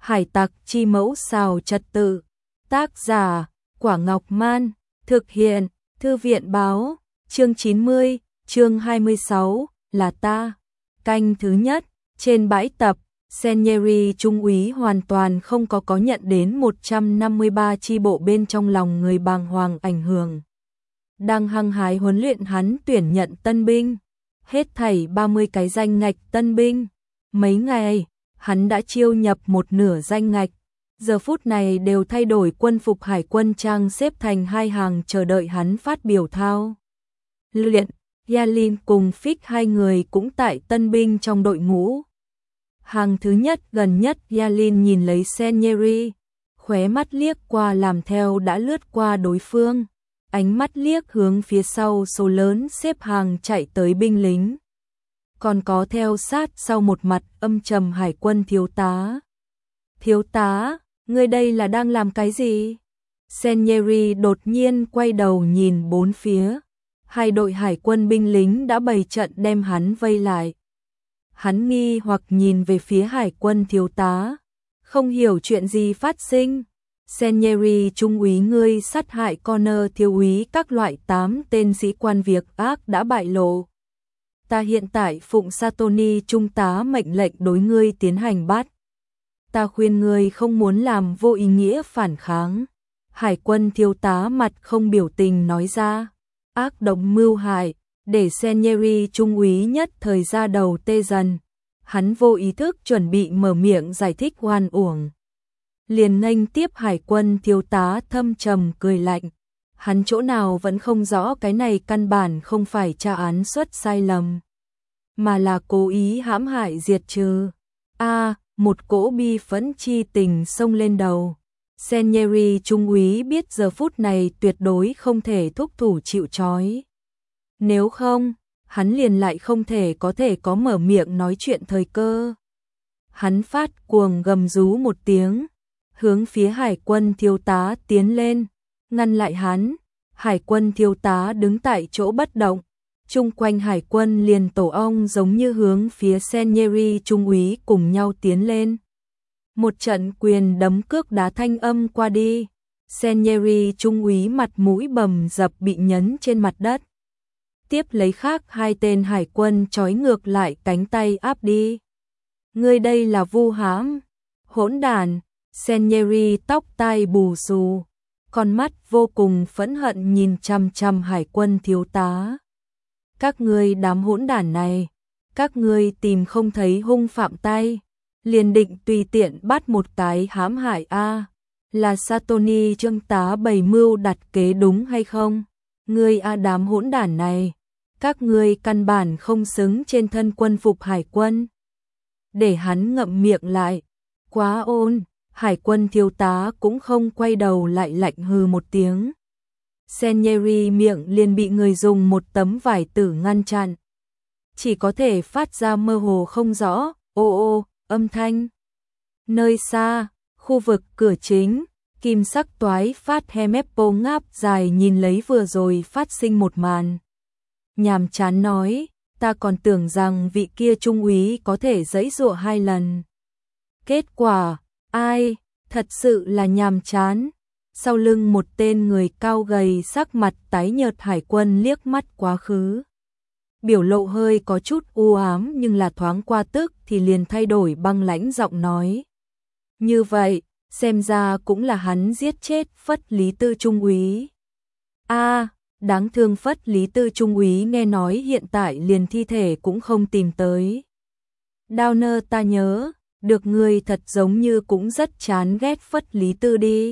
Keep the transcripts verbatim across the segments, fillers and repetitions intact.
Hải tặc chi mẫu xào trật tự. Tác giả, Quả Ngọc Man. Thực hiện, Thư viện báo. Chương chín mươi, chương hai mươi sáu, là ta. Canh thứ nhất, trên bãi tập, Senieri trung úy hoàn toàn không có có nhận đến một trăm năm mươi ba chi bộ bên trong lòng người bàng hoàng ảnh hưởng. Đang hăng hái huấn luyện hắn tuyển nhận tân binh. Hết thảy ba mươi cái danh ngạch tân binh. Mấy ngày, hắn đã chiêu nhập một nửa danh ngạch. Giờ phút này đều thay đổi quân phục hải quân trang xếp thành hai hàng chờ đợi hắn phát biểu thao luyện. Yalin cùng Fix hai người cũng tại tân binh trong đội ngũ. Hàng thứ nhất gần nhất Yalin nhìn lấy Senieri, khóe mắt liếc qua làm theo đã lướt qua đối phương, ánh mắt liếc hướng phía sau số lớn xếp hàng chạy tới binh lính. Còn có theo sát sau một mặt âm trầm hải quân thiếu tá. Thiếu tá, ngươi đây là đang làm cái gì? Senieri đột nhiên quay đầu nhìn bốn phía. Hai đội hải quân binh lính đã bày trận đem hắn vây lại. Hắn nghi hoặc nhìn về phía hải quân thiếu tá, không hiểu chuyện gì phát sinh. Senieri trung úy ngươi sát hại Connor thiếu úy các loại tám tên sĩ quan việc ác đã bại lộ. Ta hiện tại phụng Satoni trung tá mệnh lệnh đối ngươi tiến hành bắt. Ta khuyên ngươi không muốn làm vô ý nghĩa phản kháng. Hải quân thiếu tá mặt không biểu tình nói ra. Ác độc mưu hại, để Senieri trung úy nhất thời ra đầu tê dần. Hắn vô ý thức chuẩn bị mở miệng giải thích oan uổng. Liền nghênh tiếp hải quân thiếu tá thâm trầm cười lạnh. Hắn chỗ nào vẫn không rõ cái này căn bản không phải tra án xuất sai lầm, mà là cố ý hãm hại diệt trừ. A, à, một cỗ bi phẫn chi tình xông lên đầu. Senieri trung úy biết giờ phút này tuyệt đối không thể thúc thủ chịu trói. Nếu không, hắn liền lại không thể có thể có mở miệng nói chuyện thời cơ. Hắn phát cuồng gầm rú một tiếng, hướng phía hải quân thiếu tá tiến lên, ngăn lại hắn. Hải quân thiếu tá đứng tại chỗ bất động, chung quanh hải quân liền tổ ong giống như hướng phía Senieri trung úy cùng nhau tiến lên. Một trận quyền đấm cước đá thanh âm qua đi, Senieri trung úy mặt mũi bầm dập bị nhấn trên mặt đất. Tiếp lấy khác hai tên hải quân trói ngược lại cánh tay áp đi. Ngươi đây là vu hãm, hỗn đản. Senieri tóc tai bù xù, con mắt vô cùng phẫn hận nhìn chằm chằm hải quân thiếu tá. Các ngươi đám hỗn đản này, các ngươi tìm không thấy hung phạm tay, liền định tùy tiện bắt một cái hãm hại a? À, là Satoni trương tá bày mưu đặt kế đúng hay không? Ngươi a à đám hỗn đản này, các ngươi căn bản không xứng trên thân quân phục hải quân. Để hắn ngậm miệng lại, quá ôn. Hải quân thiếu tá cũng không quay đầu lại lạnh hừ một tiếng. Senieri miệng liền bị người dùng một tấm vải tử ngăn chặn. Chỉ có thể phát ra mơ hồ không rõ, ô ô, âm thanh. Nơi xa, khu vực cửa chính, kim sắc toái phát Hemeppo ngáp dài nhìn lấy vừa rồi phát sinh một màn. Nhàm chán nói, ta còn tưởng rằng vị kia trung úy có thể giãy giụa hai lần. Kết quả, ai, thật sự là nhàm chán. Sau lưng một tên người cao gầy sắc mặt tái nhợt hải quân liếc mắt quá khứ. Biểu lộ hơi có chút u ám nhưng là thoáng qua tức thì liền thay đổi băng lãnh giọng nói. Như vậy, xem ra cũng là hắn giết chết Phất Lý Tư trung úy. A, à, đáng thương Phất Lý Tư trung úy nghe nói hiện tại liền thi thể cũng không tìm tới. Downer ta nhớ, được người thật giống như cũng rất chán ghét Phất Lý Tư đi.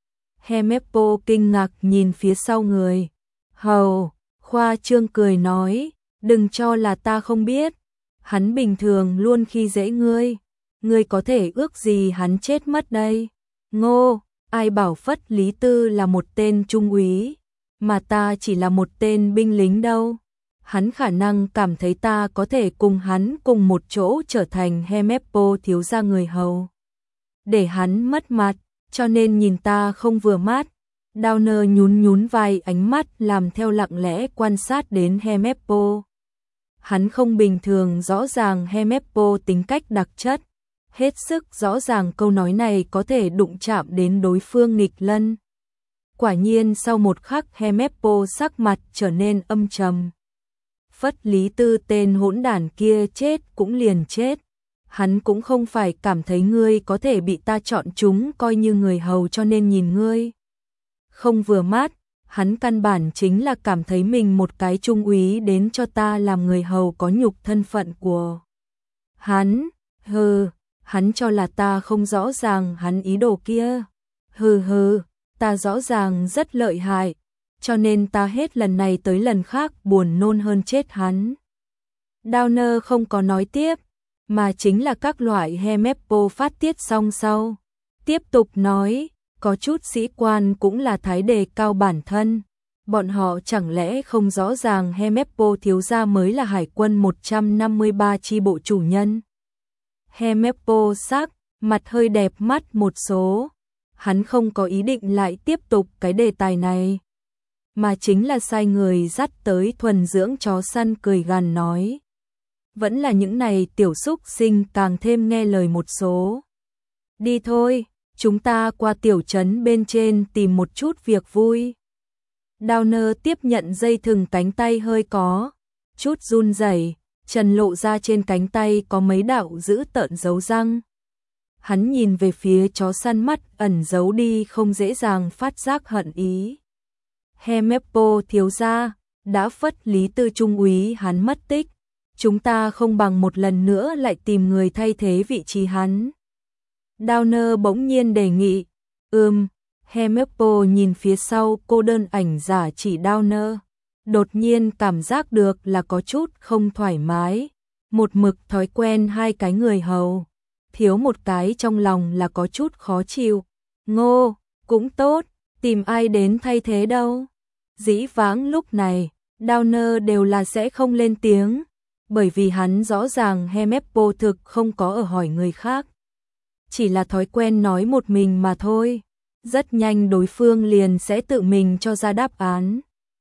Hemeppo kinh ngạc nhìn phía sau người. Hầu, khoa trương cười nói, đừng cho là ta không biết. Hắn bình thường luôn khi dễ ngươi. Ngươi có thể ước gì hắn chết mất đây. Ngô, ai bảo Phất Lý Tư là một tên trung úy, mà ta chỉ là một tên binh lính đâu. Hắn khả năng cảm thấy ta có thể cùng hắn cùng một chỗ trở thành Hemeppo thiếu gia người hầu. Để hắn mất mặt, cho nên nhìn ta không vừa mắt. Downer nhún nhún vai, ánh mắt làm theo lặng lẽ quan sát đến Hemeppo. Hắn không bình thường rõ ràng Hemeppo tính cách đặc chất. Hết sức rõ ràng câu nói này có thể đụng chạm đến đối phương nghịch lân. Quả nhiên sau một khắc Hemeppo sắc mặt trở nên âm trầm. Phất Lý Tư tên hỗn đản kia chết cũng liền chết. Hắn cũng không phải cảm thấy ngươi có thể bị ta chọn chúng coi như người hầu cho nên nhìn ngươi không vừa mắt. Hắn căn bản chính là cảm thấy mình một cái trung úy đến cho ta làm người hầu có nhục thân phận của hắn. Hừ, hắn cho là ta không rõ ràng hắn ý đồ kia. Hừ hừ, ta rõ ràng rất lợi hại, cho nên ta hết lần này tới lần khác buồn nôn hơn chết hắn. Downer không có nói tiếp, mà chính là các loại Hemeppo phát tiết xong sau. Tiếp tục nói, có chút sĩ quan cũng là thái đề cao bản thân. Bọn họ chẳng lẽ không rõ ràng Hemeppo thiếu gia mới là hải quân một trăm năm mươi ba chi bộ chủ nhân. Hemeppo sắc, mặt hơi đẹp mắt một số. Hắn không có ý định lại tiếp tục cái đề tài này, mà chính là sai người dắt tới thuần dưỡng chó săn cười gằn nói. Vẫn là những này tiểu xúc sinh càng thêm nghe lời một số. Đi thôi, chúng ta qua tiểu trấn bên trên tìm một chút việc vui. Downer tiếp nhận dây thừng cánh tay hơi có chút run rẩy, trần lộ ra trên cánh tay có mấy đạo dữ tợn dấu răng. Hắn nhìn về phía chó săn, mắt ẩn giấu đi không dễ dàng phát giác hận ý. Hemeppo thiếu gia, đã Phất Lý Tư trung úy hắn mất tích, chúng ta không bằng một lần nữa lại tìm người thay thế vị trí hắn. Downer bỗng nhiên đề nghị. Ừm, Hemeppo nhìn phía sau cô đơn ảnh giả chỉ Downer, đột nhiên cảm giác được là có chút không thoải mái. Một mực thói quen hai cái người hầu, thiếu một cái trong lòng là có chút khó chịu. Ngô, cũng tốt, tìm ai đến thay thế đâu. Dĩ vãng lúc này, Downer đều là sẽ không lên tiếng, bởi vì hắn rõ ràng Hemeppo thực không có ở hỏi người khác. Chỉ là thói quen nói một mình mà thôi, rất nhanh đối phương liền sẽ tự mình cho ra đáp án.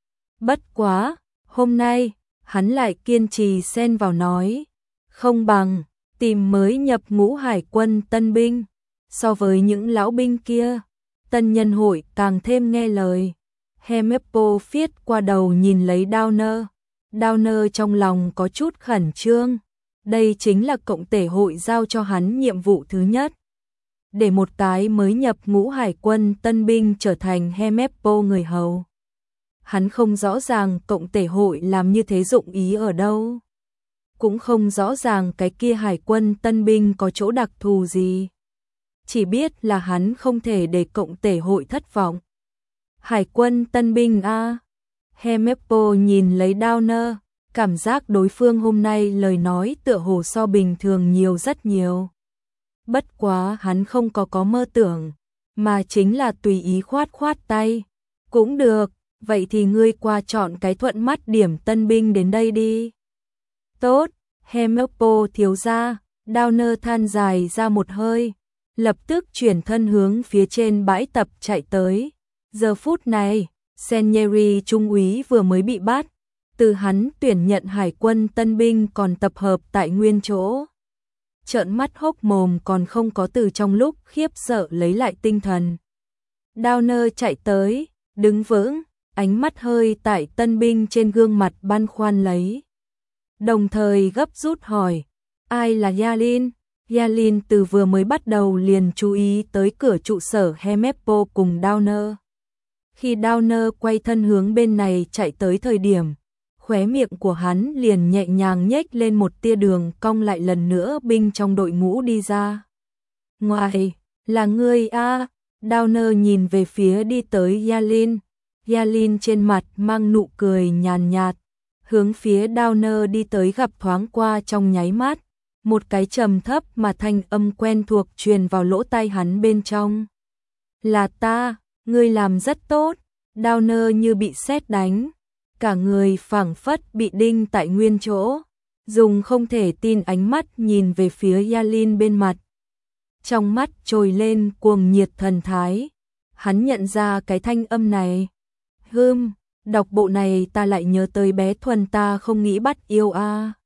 Bất quá, hôm nay, hắn lại kiên trì xen vào nói, không bằng tìm mới nhập ngũ hải quân tân binh, so với những lão binh kia, tân nhân hội càng thêm nghe lời. Hemeppo phiết qua đầu nhìn lấy Downer. Downer trong lòng có chút khẩn trương, đây chính là cộng tể hội giao cho hắn nhiệm vụ thứ nhất. Để một cái mới nhập ngũ hải quân tân binh trở thành Hemeppo người hầu. Hắn không rõ ràng cộng tể hội làm như thế dụng ý ở đâu. Cũng không rõ ràng cái kia hải quân tân binh có chỗ đặc thù gì. Chỉ biết là hắn không thể để cộng tể hội thất vọng. Hải quân tân binh a. Hemeppo nhìn lấy Downer, cảm giác đối phương hôm nay lời nói tựa hồ so bình thường nhiều rất nhiều. Bất quá hắn không có có mơ tưởng, mà chính là tùy ý khoát khoát tay. Cũng được, vậy thì ngươi qua chọn cái thuận mắt điểm tân binh đến đây đi. Tốt, Hemeppo thiếu gia. Downer than dài ra một hơi, lập tức chuyển thân hướng phía trên bãi tập chạy tới. Giờ phút này, Senieri trung úy vừa mới bị bắt, từ hắn tuyển nhận hải quân tân binh còn tập hợp tại nguyên chỗ. Trợn mắt hốc mồm còn không có từ trong lúc khiếp sợ lấy lại tinh thần. Downer chạy tới, đứng vững, ánh mắt hơi tại tân binh trên gương mặt băn khoăn lấy. Đồng thời gấp rút hỏi, ai là Yalin? Yalin từ vừa mới bắt đầu liền chú ý tới cửa trụ sở Hemeppo cùng Downer. Khi Downer quay thân hướng bên này chạy tới thời điểm, khóe miệng của hắn liền nhẹ nhàng nhếch lên một tia đường cong, lại lần nữa binh trong đội ngũ đi ra. Ngoài, là ngươi a. Downer nhìn về phía đi tới Yalin. Yalin trên mặt mang nụ cười nhàn nhạt, hướng phía Downer đi tới gặp thoáng qua trong nháy mắt. Một cái trầm thấp mà thanh âm quen thuộc truyền vào lỗ tai hắn bên trong. Là ta, ngươi làm rất tốt. Downer như bị sét đánh, cả người phảng phất bị đinh tại nguyên chỗ, dùng không thể tin ánh mắt nhìn về phía Yalin bên mặt. Trong mắt trồi lên cuồng nhiệt thần thái, hắn nhận ra cái thanh âm này. Hừm, đọc bộ này ta lại nhớ tới bé Thuần ta không nghĩ bắt yêu a.